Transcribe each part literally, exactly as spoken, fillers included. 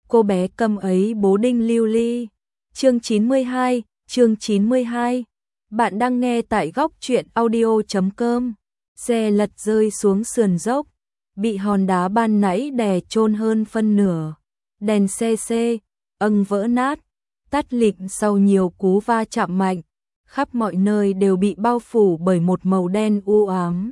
cô bé câm ấy bố đinh lưu ly. Chương chín mươi hai, chương chín mươi hai. Bạn đang nghe tại góc truyện audio chấm com. Xe lật rơi xuống sườn dốc, bị hòn đá ban nãy đè chôn hơn phân nửa. Đèn xe xe, âng vỡ nát, tắt lịm sau nhiều cú va chạm mạnh. Khắp mọi nơi đều bị bao phủ bởi một màu đen u ám.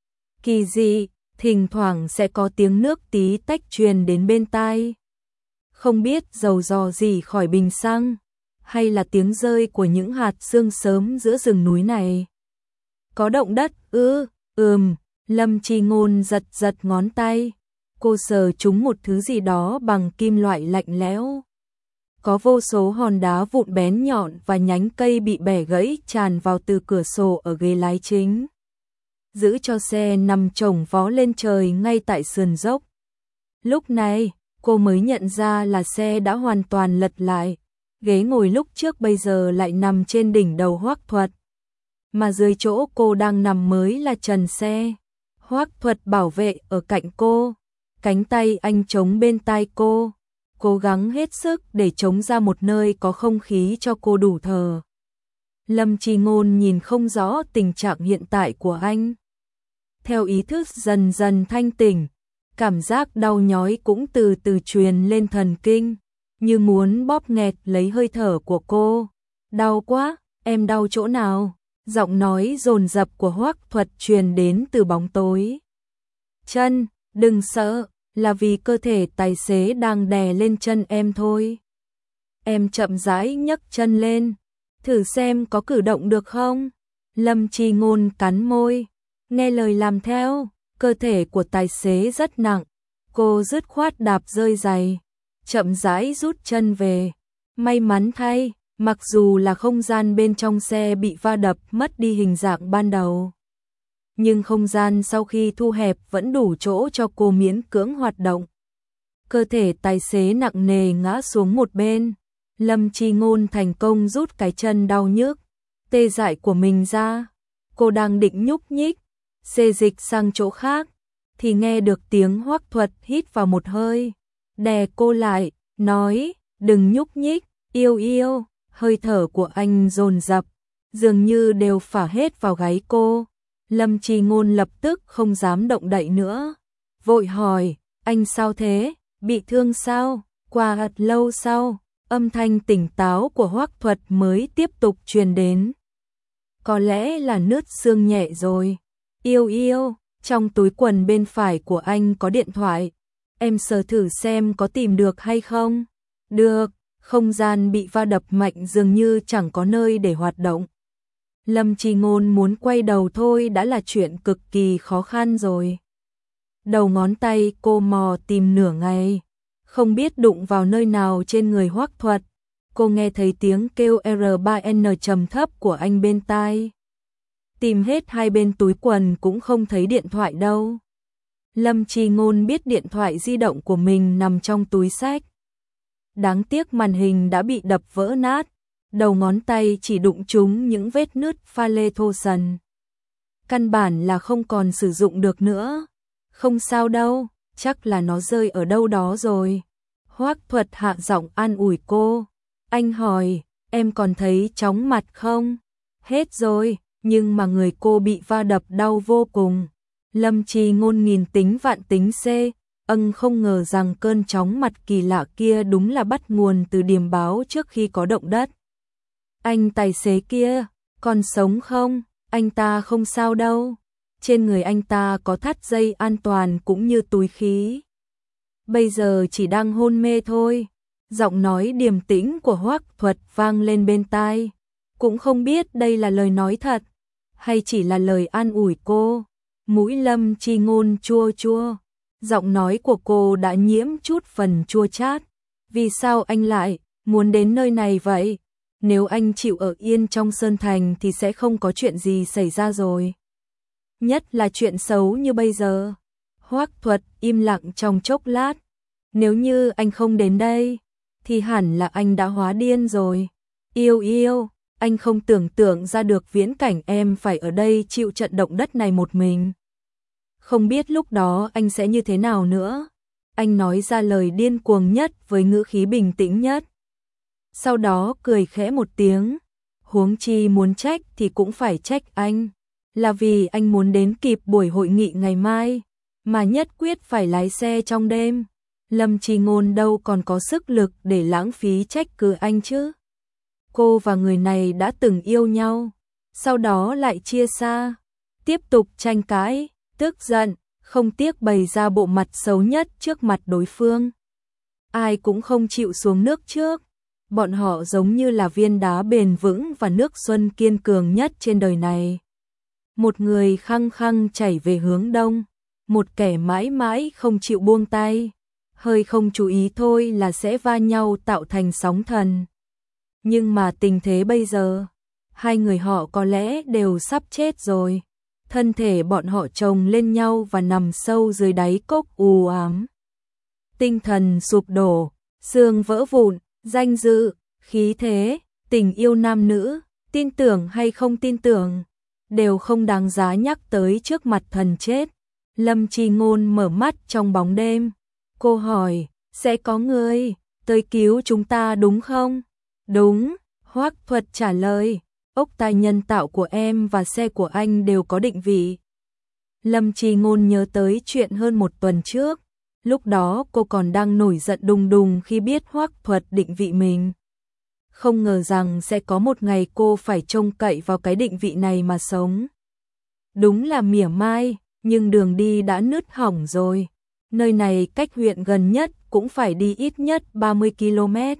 Kỳ dị, thỉnh thoảng sẽ có tiếng nước tí tách truyền đến bên tai. Không biết dầu dò gì khỏi bình xăng, hay là tiếng rơi của những hạt sương sớm giữa rừng núi này. Có động đất ư? Ừm, Lâm Chi Ngôn giật giật ngón tay. Cô sờ trúng một thứ gì đó bằng kim loại lạnh lẽo. Có vô số hòn đá vụn bén nhọn và nhánh cây bị bẻ gãy tràn vào từ cửa sổ ở ghế lái chính, giữ cho xe nằm chồng vó lên trời ngay tại sườn dốc. Lúc này, cô mới nhận ra là xe đã hoàn toàn lật lại. Ghế ngồi lúc trước bây giờ lại nằm trên đỉnh đầu Hoắc Thuật, mà dưới chỗ cô đang nằm mới là trần xe. Hoắc Thuật bảo vệ ở cạnh cô, cánh tay anh chống bên tai cô, cố gắng hết sức để chống ra một nơi có không khí cho cô đủ thở. Lâm Chi Ngôn nhìn không rõ tình trạng hiện tại của anh. Theo ý thức dần dần thanh tỉnh, cảm giác đau nhói cũng từ từ truyền lên thần kinh, như muốn bóp nghẹt lấy hơi thở của cô. Đau quá, em đau chỗ nào? Giọng nói dồn dập của Hoắc Thuật truyền đến từ bóng tối. Chân, đừng sợ, là vì cơ thể tài xế đang đè lên chân em thôi. Em chậm rãi nhấc chân lên, thử xem có cử động được không? Lâm Chi Ngôn cắn môi, nghe lời làm theo. Cơ thể của tài xế rất nặng, cô dứt khoát đạp rơi giày, chậm rãi rút chân về. May mắn thay, mặc dù là không gian bên trong xe bị va đập mất đi hình dạng ban đầu, nhưng không gian sau khi thu hẹp vẫn đủ chỗ cho cô miễn cưỡng hoạt động. Cơ thể tài xế nặng nề ngã xuống một bên. Lâm Chi Ngôn thành công rút cái chân đau nhức, tê dại của mình ra. Cô đang định nhúc nhích, xê dịch sang chỗ khác, thì nghe được tiếng Hoắc Thuật hít vào một hơi, đè cô lại, nói, đừng nhúc nhích, yêu yêu. Hơi thở của anh dồn dập, dường như đều phả hết vào gáy cô. Lâm Chi Ngôn lập tức không dám động đậy nữa, vội hỏi, anh sao thế, bị thương sao? Qua thật lâu sau, âm thanh tỉnh táo của Hoắc Thuật mới tiếp tục truyền đến. Có lẽ là nứt xương nhẹ rồi. Yêu yêu, trong túi quần bên phải của anh có điện thoại, em sờ thử xem có tìm được hay không? Được. Không gian bị va đập mạnh dường như chẳng có nơi để hoạt động. Lâm Chi Ngôn muốn quay đầu thôi đã là chuyện cực kỳ khó khăn rồi. Đầu ngón tay cô mò tìm nửa ngày, không biết đụng vào nơi nào trên người Hoắc Thuật. Cô nghe thấy tiếng kêu R ba N trầm thấp của anh bên tai. Tìm hết hai bên túi quần cũng không thấy điện thoại đâu. Lâm Chi Ngôn biết điện thoại di động của mình nằm trong túi xách. Đáng tiếc màn hình đã bị đập vỡ nát, đầu ngón tay chỉ đụng trúng những vết nứt pha lê thô sần. Căn bản là không còn sử dụng được nữa. Không sao đâu, chắc là nó rơi ở đâu đó rồi. Hoắc Thuật hạ giọng an ủi cô. Anh hỏi, em còn thấy chóng mặt không? Hết rồi, nhưng mà người cô bị va đập đau vô cùng. Lâm Chi Ngôn nghìn tính vạn tính C. Ân không ngờ rằng cơn chóng mặt kỳ lạ kia đúng là bắt nguồn từ điềm báo trước khi có động đất. Anh tài xế kia, còn sống không? Anh ta không sao đâu. Trên người anh ta có thắt dây an toàn cũng như túi khí. Bây giờ chỉ đang hôn mê thôi. Giọng nói điềm tĩnh của Hoắc Thuật vang lên bên tai. Cũng không biết đây là lời nói thật, hay chỉ là lời an ủi cô. Mũi Lâm Chi Ngôn chua chua. Giọng nói của cô đã nhiễm chút phần chua chát. Vì sao anh lại muốn đến nơi này vậy? Nếu anh chịu ở yên trong Sơn Thành thì sẽ không có chuyện gì xảy ra rồi. Nhất là chuyện xấu như bây giờ. Hoắc Thuật im lặng trong chốc lát. Nếu như anh không đến đây, thì hẳn là anh đã hóa điên rồi. Yêu yêu, anh không tưởng tượng ra được viễn cảnh em phải ở đây chịu trận động đất này một mình. Không biết lúc đó anh sẽ như thế nào nữa. Anh nói ra lời điên cuồng nhất với ngữ khí bình tĩnh nhất. Sau đó cười khẽ một tiếng, huống chi muốn trách thì cũng phải trách anh, là vì anh muốn đến kịp buổi hội nghị ngày mai, mà nhất quyết phải lái xe trong đêm. Lâm Chi Ngôn đâu còn có sức lực để lãng phí trách cứ anh chứ. Cô và người này đã từng yêu nhau, sau đó lại chia xa, tiếp tục tranh cãi, tức giận, không tiếc bày ra bộ mặt xấu nhất trước mặt đối phương. Ai cũng không chịu xuống nước trước. Bọn họ giống như là viên đá bền vững và nước xuân kiên cường nhất trên đời này. Một người khăng khăng chảy về hướng đông, một kẻ mãi mãi không chịu buông tay, hơi không chú ý thôi là sẽ va nhau tạo thành sóng thần. Nhưng mà tình thế bây giờ, hai người họ có lẽ đều sắp chết rồi. Thân thể bọn họ chồng lên nhau và nằm sâu dưới đáy cốc u ám. Tinh thần sụp đổ, xương vỡ vụn, danh dự, khí thế, tình yêu nam nữ, tin tưởng hay không tin tưởng, đều không đáng giá nhắc tới trước mặt thần chết. Lâm Chi Ngôn mở mắt trong bóng đêm. Cô hỏi, sẽ có người tới cứu chúng ta đúng không? Đúng, Hoắc Thuật trả lời, ốc tai nhân tạo của em và xe của anh đều có định vị. Lâm Chi Ngôn nhớ tới chuyện hơn một tuần trước. Lúc đó cô còn đang nổi giận đùng đùng khi biết Hoắc Thuật định vị mình. Không ngờ rằng sẽ có một ngày cô phải trông cậy vào cái định vị này mà sống. Đúng là mỉa mai, nhưng đường đi đã nứt hỏng rồi. Nơi này cách huyện gần nhất cũng phải đi ít nhất ba mươi ki lô mét.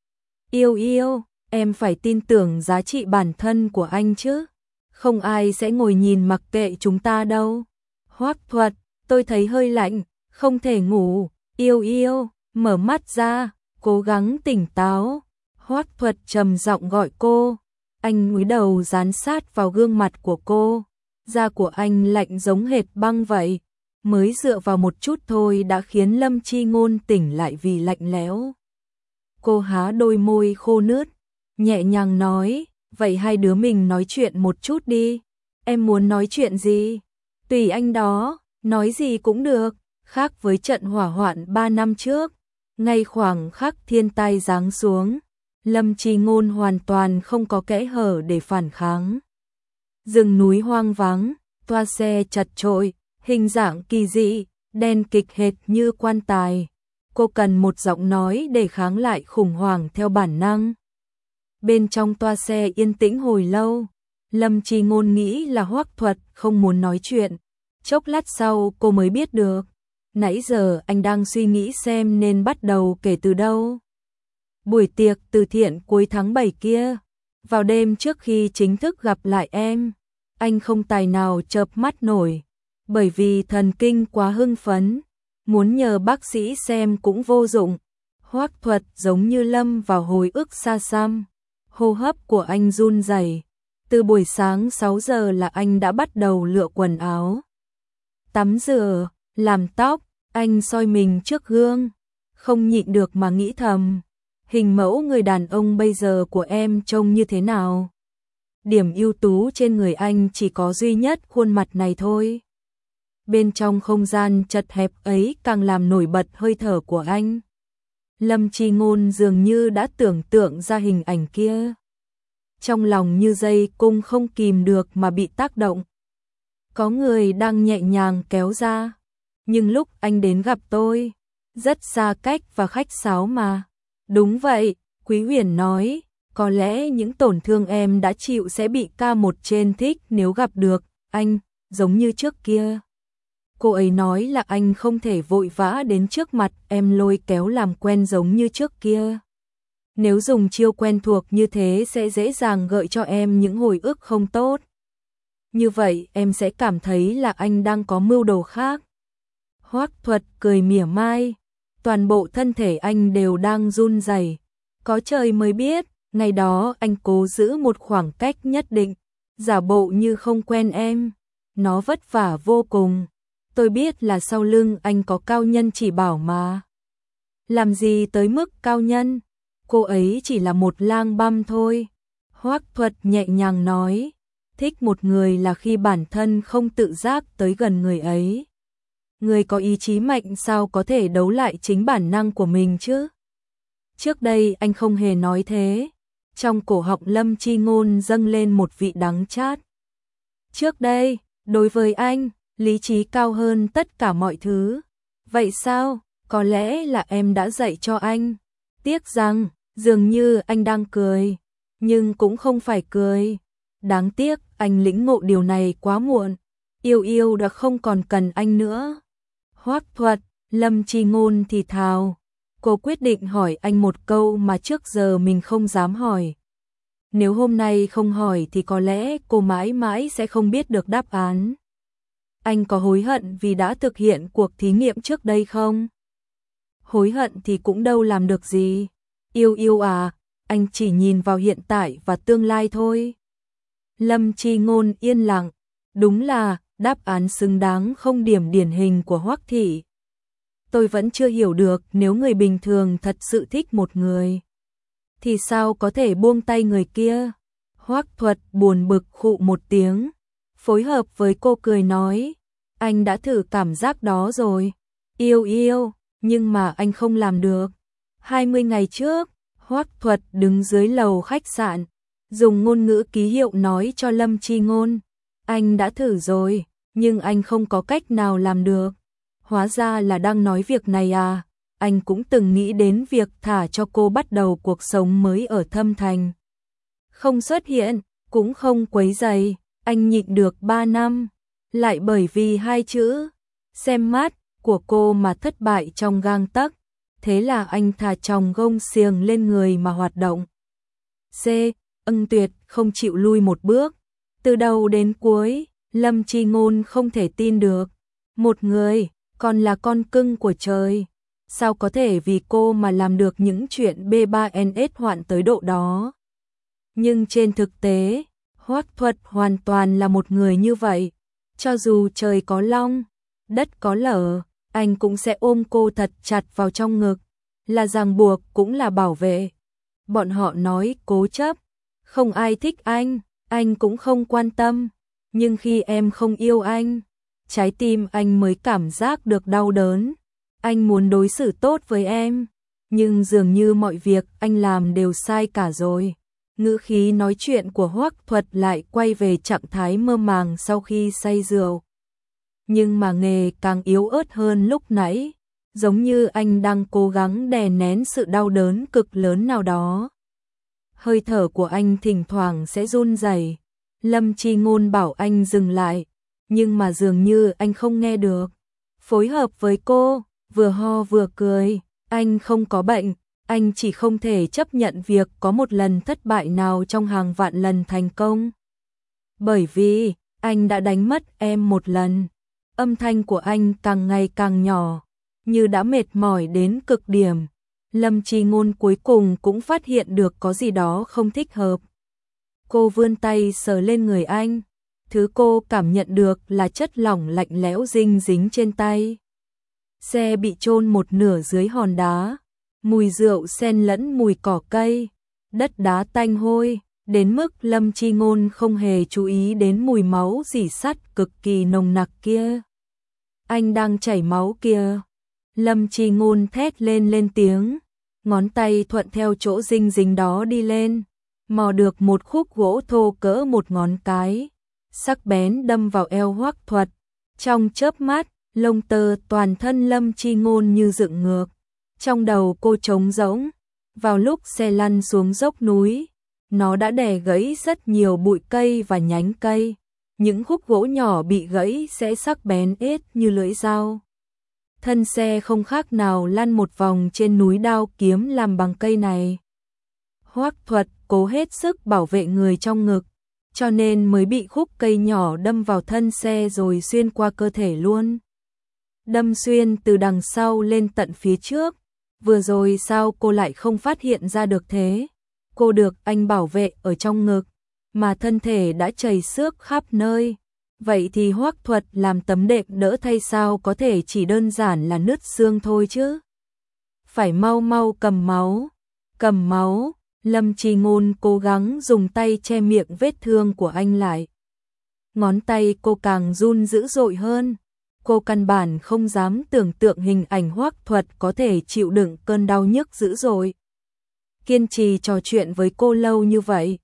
Yêu yêu, em phải tin tưởng giá trị bản thân của anh chứ. Không ai sẽ ngồi nhìn mặc kệ chúng ta đâu. Hoắc Thuật, tôi thấy hơi lạnh, không thể ngủ. Yêu yêu, mở mắt ra, cố gắng tỉnh táo. Hoắc Thuật trầm giọng gọi cô. Anh cúi đầu dán sát vào gương mặt của cô. Da của anh lạnh giống hệt băng vậy. Mới dựa vào một chút thôi đã khiến Lâm Chi Ngôn tỉnh lại vì lạnh lẽo. Cô há đôi môi khô nướt, nhẹ nhàng nói, vậy hai đứa mình nói chuyện một chút đi. Em muốn nói chuyện gì? Tùy anh đó, nói gì cũng được. Khác với trận hỏa hoạn ba năm trước, ngay khoảng khắc thiên tai giáng xuống, Lâm Chi Ngôn hoàn toàn không có kẽ hở để phản kháng. Rừng núi hoang vắng, toa xe chật chội, hình dạng kỳ dị, đen kịch hệt như quan tài. Cô cần một giọng nói để kháng lại khủng hoảng theo bản năng. Bên trong toa xe yên tĩnh hồi lâu, Lâm Chi Ngôn nghĩ là Hoắc Thuật không muốn nói chuyện. Chốc lát sau cô mới biết được, nãy giờ anh đang suy nghĩ xem nên bắt đầu kể từ đâu. Buổi tiệc từ thiện cuối tháng bảy kia, vào đêm trước khi chính thức gặp lại em, anh không tài nào chợp mắt nổi, bởi vì thần kinh quá hưng phấn, muốn nhờ bác sĩ xem cũng vô dụng. Hoắc Thuật giống như lâm vào hồi ức xa xăm, hô hấp của anh run rẩy. Từ buổi sáng sáu giờ là anh đã bắt đầu lựa quần áo, tắm rửa, làm tóc. Anh soi mình trước gương, không nhịn được mà nghĩ thầm, hình mẫu người đàn ông bây giờ của em trông như thế nào? Điểm ưu tú trên người anh chỉ có duy nhất khuôn mặt này thôi. Bên trong không gian chật hẹp ấy càng làm nổi bật hơi thở của anh. Lâm Chi Ngôn dường như đã tưởng tượng ra hình ảnh kia. Trong lòng như dây cung không kìm được mà bị tác động. Có người đang nhẹ nhàng kéo ra. Nhưng lúc anh đến gặp tôi, rất xa cách và khách sáo mà. Đúng vậy, Quý Huyền nói, có lẽ những tổn thương em đã chịu sẽ bị ca một trên thích nếu gặp được anh, giống như trước kia. Cô ấy nói là anh không thể vội vã đến trước mặt em lôi kéo làm quen giống như trước kia. Nếu dùng chiêu quen thuộc như thế sẽ dễ dàng gợi cho em những hồi ức không tốt. Như vậy em sẽ cảm thấy là anh đang có mưu đồ khác. Hoắc Thuật cười mỉa mai, toàn bộ thân thể anh đều đang run rẩy. Có trời mới biết, ngày đó anh cố giữ một khoảng cách nhất định, giả bộ như không quen em. Nó vất vả vô cùng. Tôi biết là sau lưng anh có cao nhân chỉ bảo mà. Làm gì tới mức cao nhân? Cô ấy chỉ là một lang băm thôi. Hoắc Thuật nhẹ nhàng nói, thích một người là khi bản thân không tự giác tới gần người ấy. Người có ý chí mạnh sao có thể đấu lại chính bản năng của mình chứ? Trước đây anh không hề nói thế. Trong cổ họng Lâm Chi Ngôn dâng lên một vị đắng chát. Trước đây, đối với anh, lý trí cao hơn tất cả mọi thứ. Vậy sao? Có lẽ là em đã dạy cho anh. Tiếc rằng, dường như anh đang cười, nhưng cũng không phải cười. Đáng tiếc, anh lĩnh ngộ điều này quá muộn. Yêu yêu đã không còn cần anh nữa. Hoắc Thuật, Lâm Chi Ngôn thì thào. Cô quyết định hỏi anh một câu mà trước giờ mình không dám hỏi. Nếu hôm nay không hỏi thì có lẽ cô mãi mãi sẽ không biết được đáp án. Anh có hối hận vì đã thực hiện cuộc thí nghiệm trước đây không? Hối hận thì cũng đâu làm được gì. Yêu yêu à, anh chỉ nhìn vào hiện tại và tương lai thôi. Lâm Chi Ngôn yên lặng. Đúng là đáp án xứng đáng không điểm điển hình của Hoắc thị. Tôi vẫn chưa hiểu được nếu người bình thường thật sự thích một người thì sao có thể buông tay người kia. Hoắc Thuật buồn bực khụ một tiếng, phối hợp với cô cười nói, anh đã thử cảm giác đó rồi. Yêu yêu, nhưng mà anh không làm được. hai mươi ngày trước, Hoắc Thuật đứng dưới lầu khách sạn, dùng ngôn ngữ ký hiệu nói cho Lâm Chi Ngôn, anh đã thử rồi, nhưng anh không có cách nào làm được. Hóa ra là đang nói việc này à, anh cũng từng nghĩ đến việc thả cho cô bắt đầu cuộc sống mới ở Thâm Thành. Không xuất hiện, cũng không quấy rầy, anh nhịn được ba năm, lại bởi vì hai chữ, xem mắt, của cô mà thất bại trong gang tấc. Thế là anh thả chồng gông xiềng lên người mà hoạt động. C. Ân Tuyệt không chịu lui một bước. Từ đầu đến cuối, Lâm Chi Ngôn không thể tin được. Một người, còn là con cưng của trời. Sao có thể vì cô mà làm được những chuyện B ba N S hoạn tới độ đó. Nhưng trên thực tế, Hoắc Thuật hoàn toàn là một người như vậy. Cho dù trời có long, đất có lở, anh cũng sẽ ôm cô thật chặt vào trong ngực. Là ràng buộc cũng là bảo vệ. Bọn họ nói cố chấp, không ai thích anh, anh cũng không quan tâm. Nhưng khi em không yêu anh, trái tim anh mới cảm giác được đau đớn. Anh muốn đối xử tốt với em, nhưng dường như mọi việc anh làm đều sai cả rồi. Ngữ khí nói chuyện của Hoắc Thuật lại quay về trạng thái mơ màng sau khi say rượu. Nhưng mà nghề càng yếu ớt hơn lúc nãy, giống như anh đang cố gắng đè nén sự đau đớn cực lớn nào đó. Hơi thở của anh thỉnh thoảng sẽ run rẩy. Lâm Chi Ngôn bảo anh dừng lại, nhưng mà dường như anh không nghe được. Phối hợp với cô, vừa ho vừa cười, anh không có bệnh, anh chỉ không thể chấp nhận việc có một lần thất bại nào trong hàng vạn lần thành công. Bởi vì, anh đã đánh mất em một lần. Âm thanh của anh càng ngày càng nhỏ, như đã mệt mỏi đến cực điểm. Lâm Chi Ngôn cuối cùng cũng phát hiện được có gì đó không thích hợp. Cô vươn tay sờ lên người anh, thứ cô cảm nhận được là chất lỏng lạnh lẽo dinh dính trên tay. Xe bị chôn một nửa dưới hòn đá, mùi rượu xen lẫn mùi cỏ cây, đất đá tanh hôi, đến mức Lâm Chi Ngôn không hề chú ý đến mùi máu rỉ sắt cực kỳ nồng nặc kia. Anh đang chảy máu kìa. Lâm Chi Ngôn thét lên lên tiếng, ngón tay thuận theo chỗ dinh dính đó đi lên, mò được một khúc gỗ thô cỡ một ngón cái, sắc bén đâm vào eo Hoắc Thuật. Trong chớp mắt, lông tơ toàn thân Lâm Chi Ngôn như dựng ngược, trong đầu cô trống rỗng. Vào lúc xe lăn xuống dốc núi, nó đã đè gãy rất nhiều bụi cây và nhánh cây. Những khúc gỗ nhỏ bị gãy sẽ sắc bén ết như lưỡi dao. Thân xe không khác nào lăn một vòng trên núi đao kiếm làm bằng cây này. Hoắc Thuật cố hết sức bảo vệ người trong ngực, cho nên mới bị khúc cây nhỏ đâm vào thân xe rồi xuyên qua cơ thể luôn. Đâm xuyên từ đằng sau lên tận phía trước. Vừa rồi sao cô lại không phát hiện ra được thế? Cô được anh bảo vệ ở trong ngực, mà thân thể đã chảy xước khắp nơi. Vậy thì Hoắc Thuật làm tấm đệm đỡ thay sao có thể chỉ đơn giản là nứt xương thôi chứ? Phải mau mau cầm máu. Cầm máu, Lâm Chi Ngôn cố gắng dùng tay che miệng vết thương của anh lại. Ngón tay cô càng run dữ dội hơn. Cô căn bản không dám tưởng tượng hình ảnh Hoắc Thuật có thể chịu đựng cơn đau nhức dữ dội. Kiên trì trò chuyện với cô lâu như vậy.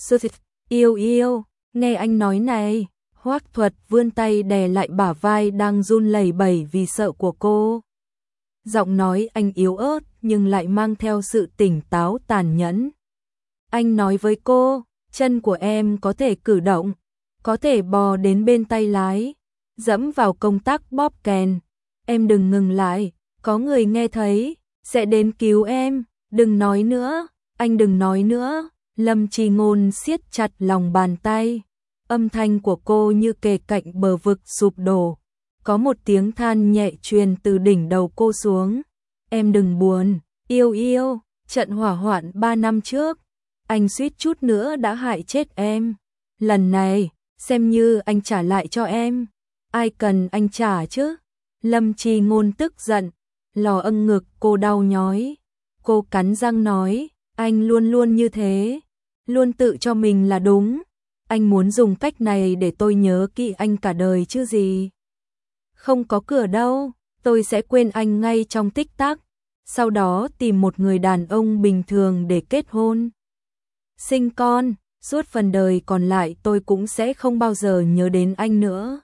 Yêu yêu, nghe anh nói này. Hoắc Thuật vươn tay đè lại bả vai đang run lẩy bẩy vì sợ của cô. Giọng nói anh yếu ớt nhưng lại mang theo sự tỉnh táo tàn nhẫn. Anh nói với cô, chân của em có thể cử động, có thể bò đến bên tay lái, dẫm vào công tắc bóp kèn. Em đừng ngừng lại, có người nghe thấy, sẽ đến cứu em. Đừng nói nữa, anh đừng nói nữa. Lâm Chi Ngôn siết chặt lòng bàn tay. Âm thanh của cô như kề cạnh bờ vực sụp đổ. Có một tiếng than nhẹ truyền từ đỉnh đầu cô xuống. Em đừng buồn, yêu yêu, trận hỏa hoạn ba năm trước, anh suýt chút nữa đã hại chết em. Lần này, xem như anh trả lại cho em. Ai cần anh trả chứ? Lâm Chi Ngôn tức giận, lò âng ngực cô đau nhói. Cô cắn răng nói, anh luôn luôn như thế, luôn tự cho mình là đúng. Anh muốn dùng cách này để tôi nhớ kỹ anh cả đời chứ gì. Không có cửa đâu, tôi sẽ quên anh ngay trong tích tắc. Sau đó tìm một người đàn ông bình thường để kết hôn, sinh con, suốt phần đời còn lại tôi cũng sẽ không bao giờ nhớ đến anh nữa.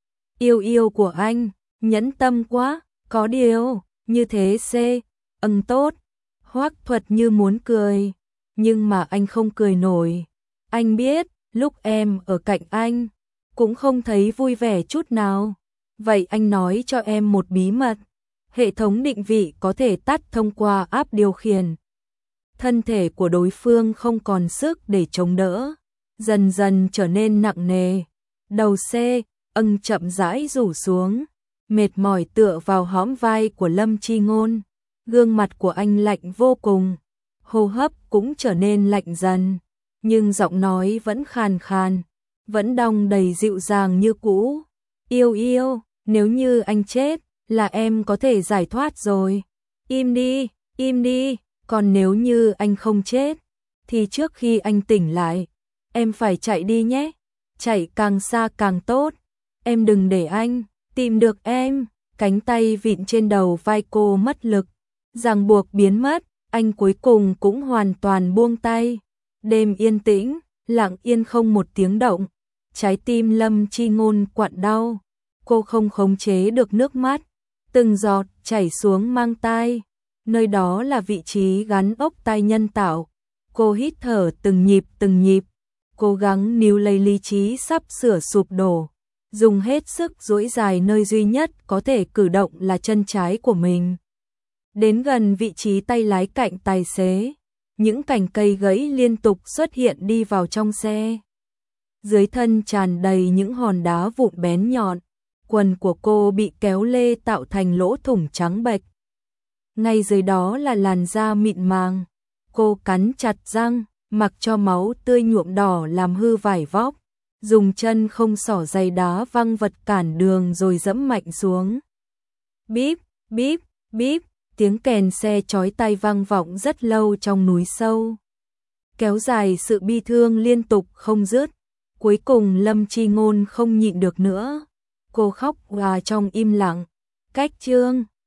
Yêu yêu của anh, nhẫn tâm quá, có điều, như thế xê, âng tốt. Hoắc Thuật như muốn cười, nhưng mà anh không cười nổi. Anh biết, lúc em ở cạnh anh, cũng không thấy vui vẻ chút nào. Vậy anh nói cho em một bí mật. Hệ thống định vị có thể tắt thông qua app điều khiển. Thân thể của đối phương không còn sức để chống đỡ, dần dần trở nên nặng nề. Đầu xe, âng chậm rãi rủ xuống, mệt mỏi tựa vào hõm vai của Lâm Chi Ngôn. Gương mặt của anh lạnh vô cùng, hô hấp cũng trở nên lạnh dần, nhưng giọng nói vẫn khàn khàn, vẫn đong đầy dịu dàng như cũ. Yêu yêu, nếu như anh chết, là em có thể giải thoát rồi. Im đi, im đi, còn nếu như anh không chết, thì trước khi anh tỉnh lại, em phải chạy đi nhé. Chạy càng xa càng tốt. Em đừng để anh tìm được em. Cánh tay vịn trên đầu vai cô mất lực, ràng buộc biến mất, anh cuối cùng cũng hoàn toàn buông tay. Đêm yên tĩnh, lặng yên không một tiếng động. Trái tim Lâm Chi Ngôn quặn đau, cô không khống chế được nước mắt, từng giọt chảy xuống mang tai. Nơi đó là vị trí gắn ốc tai nhân tạo. Cô hít thở từng nhịp từng nhịp, cố gắng níu lấy lý trí sắp sửa sụp đổ, dùng hết sức duỗi dài nơi duy nhất có thể cử động là chân trái của mình. Đến gần vị trí tay lái cạnh tài xế, những cành cây gãy liên tục xuất hiện đi vào trong xe. Dưới thân tràn đầy những hòn đá vụn bén nhọn, quần của cô bị kéo lê tạo thành lỗ thủng trắng bệch. Ngay dưới đó là làn da mịn màng. Cô cắn chặt răng, mặc cho máu tươi nhuộm đỏ làm hư vải vóc, dùng chân không xỏ giày đá văng vật cản đường rồi dẫm mạnh xuống. Bíp, bíp, bíp, tiếng kèn xe chói tai vang vọng rất lâu trong núi sâu, kéo dài sự bi thương liên tục không dứt. Cuối cùng Lâm Chi Ngôn không nhịn được nữa, cô khóc òa trong im lặng. Cách chương